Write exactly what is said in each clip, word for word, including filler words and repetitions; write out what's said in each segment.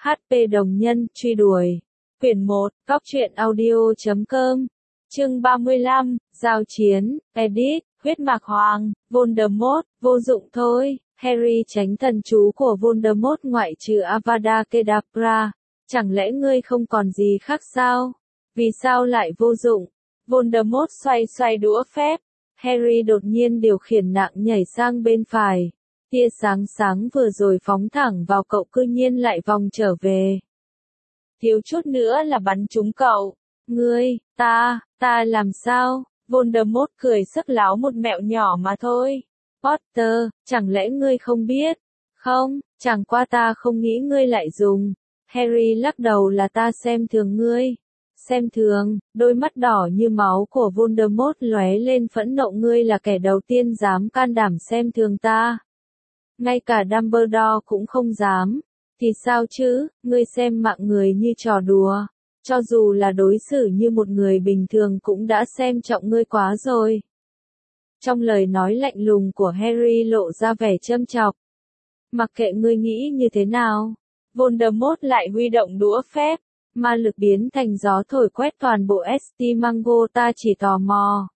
hát pê đồng nhân, truy đuổi. Quyển một, góc truyện audio chấm com. Chương ba mươi lăm, giao chiến, edit, huyết mạc hoàng, Voldemort, vô dụng thôi. Harry tránh thần chú của Voldemort ngoại trừ Avada Kedavra. Chẳng lẽ ngươi không còn gì khác sao? Vì sao lại vô dụng? Voldemort xoay xoay đũa phép. Harry đột nhiên điều khiển nạng nhảy sang bên phải. Tia sáng sáng vừa rồi phóng thẳng vào cậu cư nhiên lại vòng trở về. Thiếu chút nữa là bắn trúng cậu. Ngươi, ta, ta làm sao? Voldemort cười sắc láo một mẹo nhỏ mà thôi. Potter, chẳng lẽ ngươi không biết? Không, chẳng qua ta không nghĩ ngươi lại dùng. Harry lắc đầu là ta xem thường ngươi. Xem thường, đôi mắt đỏ như máu của Voldemort lóe lên phẫn nộ, ngươi là kẻ đầu tiên dám can đảm xem thường ta. Ngay cả Dumbledore cũng không dám. Thì sao chứ, ngươi xem mạng người như trò đùa. Cho dù là đối xử như một người bình thường cũng đã xem trọng ngươi quá rồi. Trong lời nói lạnh lùng của Harry lộ ra vẻ châm chọc. Mặc kệ ngươi nghĩ như thế nào, Voldemort lại huy động đũa phép, ma lực biến thành gió thổi quét toàn bộ Estimango, ta chỉ tò mò.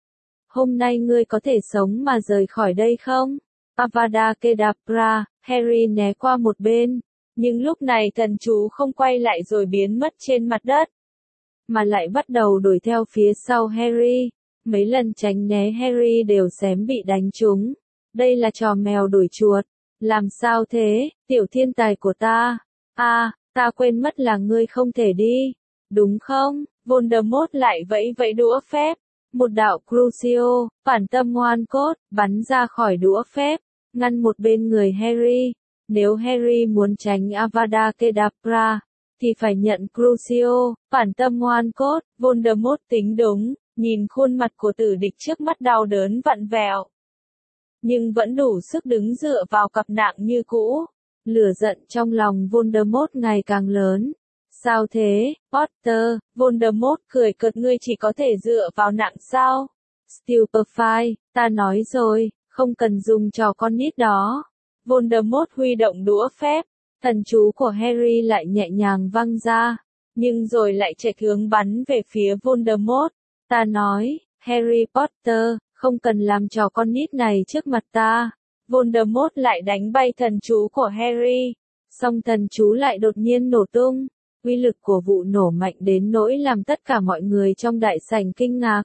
Hôm nay ngươi có thể sống mà rời khỏi đây không? Avada Kedavra, Harry né qua một bên, nhưng lúc này thần chú không quay lại rồi biến mất trên mặt đất, mà lại bắt đầu đuổi theo phía sau Harry. Mấy lần tránh né Harry đều xém bị đánh trúng. Đây là trò mèo đuổi chuột. Làm sao thế, tiểu thiên tài của ta? À, ta quên mất là ngươi không thể đi. Đúng không? Voldemort lại vẫy vẫy đũa phép. Một đạo Crucio, phản tâm ngoan cốt, bắn ra khỏi đũa phép, ngăn một bên người Harry. Nếu Harry muốn tránh Avada Kedavra, thì phải nhận Crucio, phản tâm ngoan cốt. Voldemort tính đúng, nhìn khuôn mặt của tử địch trước mắt đau đớn vặn vẹo, nhưng vẫn đủ sức đứng dựa vào cặp nạng như cũ. Lửa giận trong lòng Voldemort ngày càng lớn. Sao thế, Potter? Voldemort cười cợt, ngươi chỉ có thể dựa vào nạng sao? Stupefy, ta nói rồi, không cần dùng trò con nít đó. Voldemort huy động đũa phép, thần chú của Harry lại nhẹ nhàng văng ra, nhưng rồi lại chạy hướng bắn về phía Voldemort. Ta nói, Harry Potter, không cần làm trò con nít này trước mặt ta. Voldemort lại đánh bay thần chú của Harry. Song thần chú lại đột nhiên nổ tung. Uy lực của vụ nổ mạnh đến nỗi làm tất cả mọi người trong đại sảnh kinh ngạc.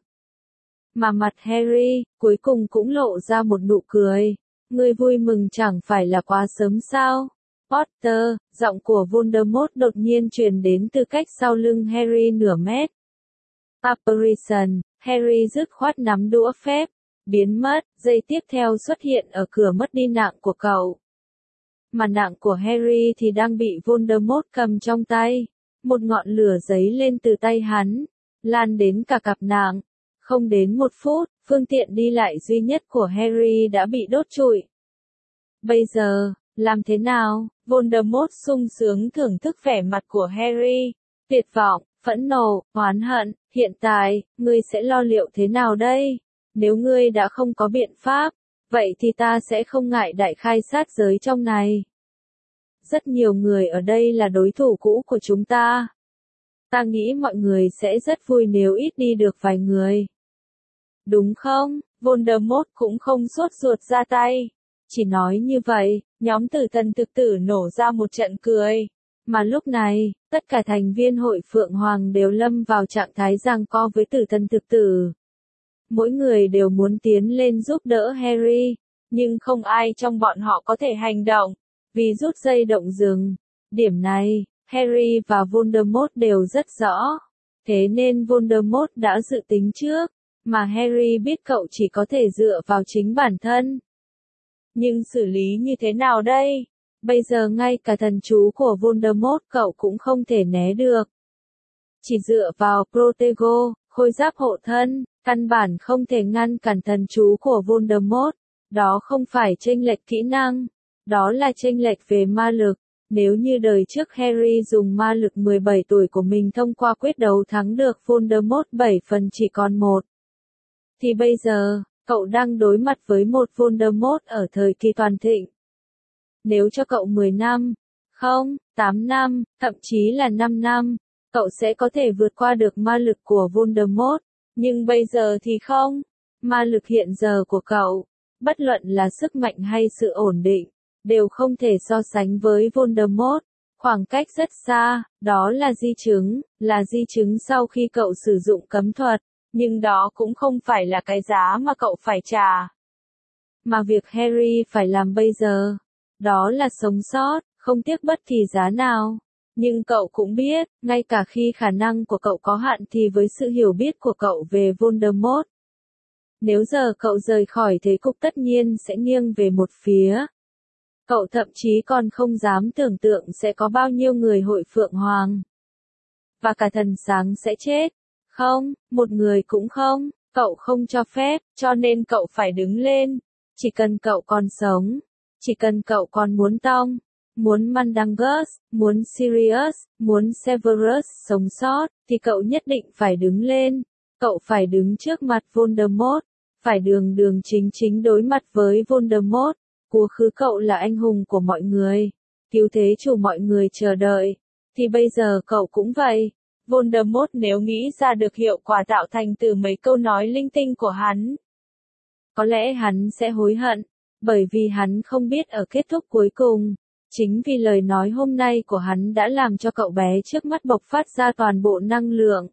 Mà mặt Harry, cuối cùng cũng lộ ra một nụ cười. Ngươi vui mừng chẳng phải là quá sớm sao? Potter, giọng của Voldemort đột nhiên truyền đến từ cách sau lưng Harry nửa mét. Apparition, Harry dứt khoát nắm đũa phép, biến mất, giây tiếp theo xuất hiện ở cửa mất đi nạng của cậu. Mà nạng của Harry thì đang bị Voldemort cầm trong tay. Một ngọn lửa giấy lên từ tay hắn, lan đến cả cặp nạng. Không đến một phút, phương tiện đi lại duy nhất của Harry đã bị đốt trụi. Bây giờ, làm thế nào? Voldemort sung sướng thưởng thức vẻ mặt của Harry. Tuyệt vọng, phẫn nộ, oán hận, hiện tại, ngươi sẽ lo liệu thế nào đây? Nếu ngươi đã không có biện pháp, vậy thì ta sẽ không ngại đại khai sát giới trong này. Rất nhiều người ở đây là đối thủ cũ của chúng ta. Ta nghĩ mọi người sẽ rất vui nếu ít đi được vài người. Đúng không? Voldemort cũng không sốt ruột ra tay. Chỉ nói như vậy, nhóm tử thần thực tử nổ ra một trận cười. Mà lúc này, tất cả thành viên hội Phượng Hoàng đều lâm vào trạng thái giằng co với tử thần thực tử. Mỗi người đều muốn tiến lên giúp đỡ Harry, nhưng không ai trong bọn họ có thể hành động, vì rút dây động rừng. Điểm này, Harry và Voldemort đều rất rõ. Thế nên Voldemort đã dự tính trước, mà Harry biết cậu chỉ có thể dựa vào chính bản thân. Nhưng xử lý như thế nào đây? Bây giờ ngay cả thần chú của Voldemort cậu cũng không thể né được. Chỉ dựa vào Protego, khôi giáp hộ thân, căn bản không thể ngăn cản thần chú của Voldemort. Đó không phải chênh lệch kỹ năng, đó là chênh lệch về ma lực. Nếu như đời trước Harry dùng ma lực mười bảy tuổi của mình thông qua quyết đấu thắng được Voldemort bảy phần chỉ còn một, thì bây giờ, cậu đang đối mặt với một Voldemort ở thời kỳ toàn thịnh. Nếu cho cậu mười năm, không, tám năm, thậm chí là năm năm, cậu sẽ có thể vượt qua được ma lực của Voldemort, nhưng bây giờ thì không. Ma lực hiện giờ của cậu, bất luận là sức mạnh hay sự ổn định, đều không thể so sánh với Voldemort. Khoảng cách rất xa, đó là di chứng, là di chứng sau khi cậu sử dụng cấm thuật, nhưng đó cũng không phải là cái giá mà cậu phải trả. Mà việc Harry phải làm bây giờ, đó là sống sót, không tiếc bất kỳ giá nào. Nhưng cậu cũng biết, ngay cả khi khả năng của cậu có hạn thì với sự hiểu biết của cậu về Voldemort, nếu giờ cậu rời khỏi thế cục tất nhiên sẽ nghiêng về một phía. Cậu thậm chí còn không dám tưởng tượng sẽ có bao nhiêu người hội Phượng Hoàng. Và cả thần sáng sẽ chết. Không, một người cũng không, cậu không cho phép, cho nên cậu phải đứng lên. Chỉ cần cậu còn sống, chỉ cần cậu còn muốn Tong, muốn Mandangus, muốn Sirius, muốn Severus sống sót, thì cậu nhất định phải đứng lên. Cậu phải đứng trước mặt Voldemort, phải đường đường chính chính đối mặt với Voldemort. Quá khứ cậu là anh hùng của mọi người, cứu thế chủ mọi người chờ đợi, thì bây giờ cậu cũng vậy. Voldemort nếu nghĩ ra được hiệu quả tạo thành từ mấy câu nói linh tinh của hắn, có lẽ hắn sẽ hối hận, bởi vì hắn không biết ở kết thúc cuối cùng, chính vì lời nói hôm nay của hắn đã làm cho cậu bé trước mắt bộc phát ra toàn bộ năng lượng.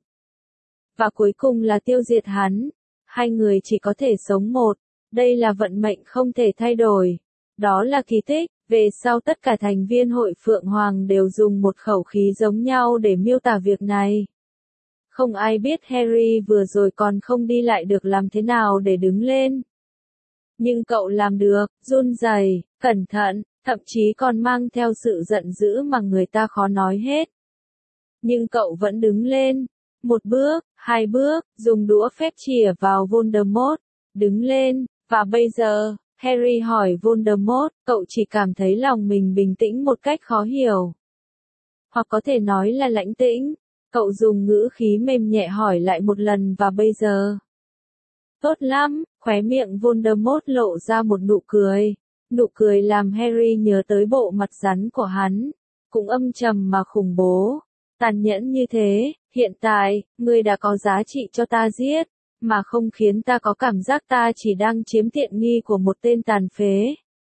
Và cuối cùng là tiêu diệt hắn. Hai người chỉ có thể sống một, đây là vận mệnh không thể thay đổi. Đó là kỳ tích, về sau tất cả thành viên hội Phượng Hoàng đều dùng một khẩu khí giống nhau để miêu tả việc này. Không ai biết Harry vừa rồi còn không đi lại được làm thế nào để đứng lên. Nhưng cậu làm được, run rẩy, cẩn thận, thậm chí còn mang theo sự giận dữ mà người ta khó nói hết. Nhưng cậu vẫn đứng lên. Một bước, hai bước, dùng đũa phép chìa vào Voldemort, đứng lên, và bây giờ, Harry hỏi Voldemort, cậu chỉ cảm thấy lòng mình bình tĩnh một cách khó hiểu. Hoặc có thể nói là lãnh tĩnh, cậu dùng ngữ khí mềm nhẹ hỏi lại một lần và bây giờ. Tốt lắm, khóe miệng Voldemort lộ ra một nụ cười, nụ cười làm Harry nhớ tới bộ mặt rắn của hắn, cũng âm trầm mà khủng bố, tàn nhẫn như thế. Hiện tại, ngươi đã có giá trị cho ta giết, mà không khiến ta có cảm giác ta chỉ đang chiếm tiện nghi của một tên tàn phế.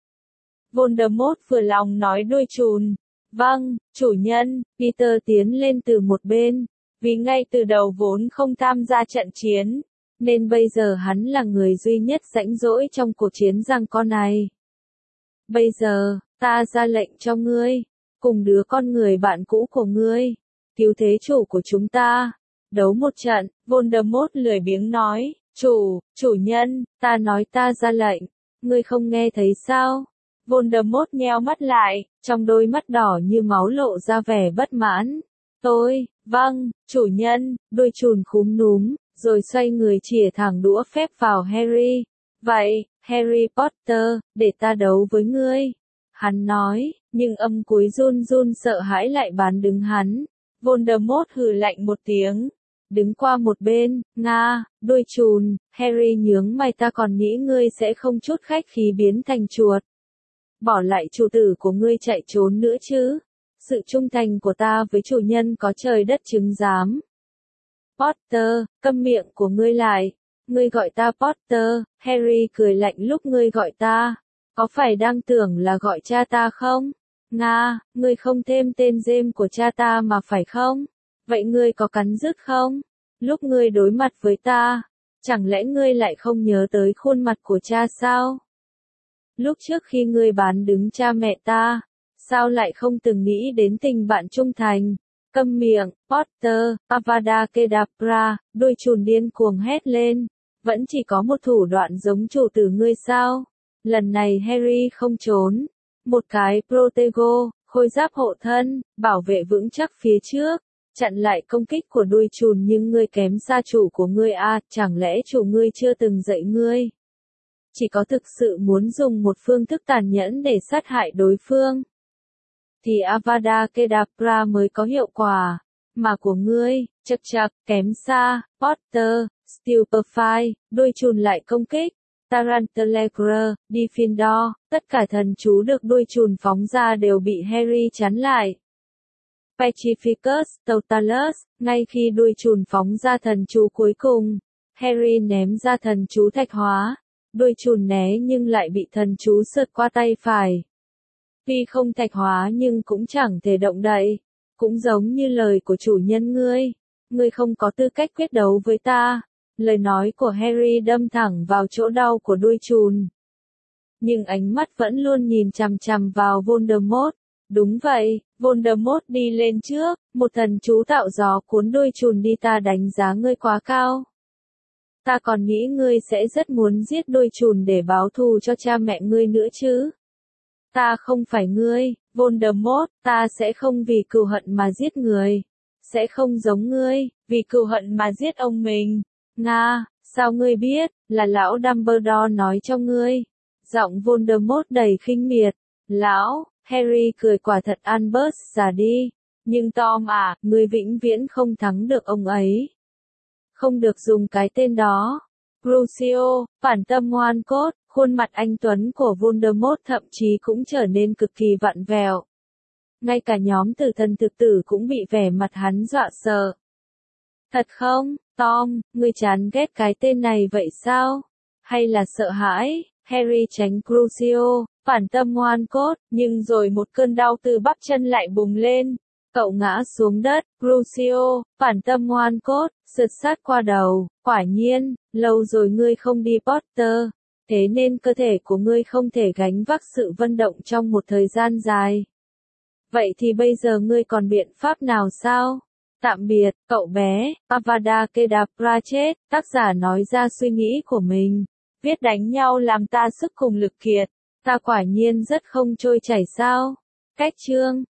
Voldemort vừa lòng nói đuôi chùn. Vâng, chủ nhân, Peter tiến lên từ một bên, vì ngay từ đầu vốn không tham gia trận chiến, nên bây giờ hắn là người duy nhất rãnh rỗi trong cuộc chiến giằng co này. Bây giờ, ta ra lệnh cho ngươi, cùng đứa con người bạn cũ của ngươi, cứu thế chủ của chúng ta, đấu một trận. Voldemort lười biếng nói, chủ, chủ nhân, ta nói ta ra lệnh, ngươi không nghe thấy sao? Voldemort nheo mắt lại, trong đôi mắt đỏ như máu lộ ra vẻ bất mãn. Tôi, vâng, chủ nhân, đuôi chùn khúm núm, rồi xoay người chìa thẳng đũa phép vào Harry. Vậy, Harry Potter, để ta đấu với ngươi. Hắn nói, nhưng âm cuối run run sợ hãi lại bán đứng hắn. Voldemort hừ lạnh một tiếng, đứng qua một bên. Nga, đuôi chùn, Harry nhướng mày, ta còn nghĩ ngươi sẽ không chút khách khí biến thành chuột, bỏ lại chủ tử của ngươi chạy trốn nữa chứ. Sự trung thành của ta với chủ nhân có trời đất chứng giám. Potter, câm miệng của ngươi lại. Ngươi gọi ta Potter. Harry cười lạnh lúc ngươi gọi ta. Có phải đang tưởng là gọi cha ta không? Nga, ngươi không thêm tên James của cha ta mà phải không? Vậy ngươi có cắn rứt không? Lúc ngươi đối mặt với ta, chẳng lẽ ngươi lại không nhớ tới khuôn mặt của cha sao? Lúc trước khi ngươi bán đứng cha mẹ ta, sao lại không từng nghĩ đến tình bạn trung thành? Câm miệng, Potter. Avada Kedavra, đuôi chùn điên cuồng hét lên. Vẫn chỉ có một thủ đoạn giống chủ tử ngươi sao? Lần này Harry không trốn. Một cái Protego, khôi giáp hộ thân, bảo vệ vững chắc phía trước, chặn lại công kích của đuôi chùn, nhưng ngươi kém xa chủ của ngươi à, chẳng lẽ chủ ngươi chưa từng dạy ngươi? Chỉ có thực sự muốn dùng một phương thức tàn nhẫn để sát hại đối phương, thì Avada Kedavra mới có hiệu quả, mà của ngươi, chậc chậc, kém xa. Potter, Stupefy, đuôi chùn lại công kích, Tarantellegre, Diffindor, tất cả thần chú được đuôi chùn phóng ra đều bị Harry chắn lại. Petrificus Totalus, ngay khi đuôi chùn phóng ra thần chú cuối cùng, Harry ném ra thần chú thạch hóa. Đuôi chùn né nhưng lại bị thần chú sượt qua tay phải. Tuy không thạch hóa nhưng cũng chẳng thể động đậy. Cũng giống như lời của chủ nhân ngươi. Ngươi không có tư cách quyết đấu với ta. Lời nói của Harry đâm thẳng vào chỗ đau của đuôi chùn. Nhưng ánh mắt vẫn luôn nhìn chằm chằm vào Voldemort. Đúng vậy, Voldemort đi lên trước, một thần chú tạo gió cuốn đuôi chùn đi. Ta đánh giá ngươi quá cao. Ta còn nghĩ ngươi sẽ rất muốn giết đuôi chùn để báo thù cho cha mẹ ngươi nữa chứ. Ta không phải ngươi, Voldemort, ta sẽ không vì cừu hận mà giết người. Sẽ không giống ngươi, vì cừu hận mà giết ông mình. Nga, sao ngươi biết, là lão Dumbledore nói cho ngươi. Giọng Voldemort đầy khinh miệt. Lão, Harry cười, quả thật Albus già đi. Nhưng Tom à, ngươi vĩnh viễn không thắng được ông ấy. Không được dùng cái tên đó. Crucio, bản tâm ngoan cốt, khuôn mặt anh tuấn của Voldemort thậm chí cũng trở nên cực kỳ vặn vẹo. Ngay cả nhóm tử thần thực tử cũng bị vẻ mặt hắn dọa sợ. Thật không, Tom, ngươi chán ghét cái tên này vậy sao? Hay là sợ hãi? Harry tránh Crucio, bản tâm ngoan cốt, nhưng rồi một cơn đau từ bắp chân lại bùng lên. Cậu ngã xuống đất, Crucio, bản tâm ngoan cốt, sượt sát qua đầu. Quả nhiên, lâu rồi ngươi không đi Potter, thế nên cơ thể của ngươi không thể gánh vác sự vận động trong một thời gian dài. Vậy thì bây giờ ngươi còn biện pháp nào sao? Tạm biệt, cậu bé. Avada Kedavra chết, tác giả nói ra suy nghĩ của mình. Viết đánh nhau làm ta sức cùng lực kiệt. Ta quả nhiên rất không trôi chảy sao? Cách chương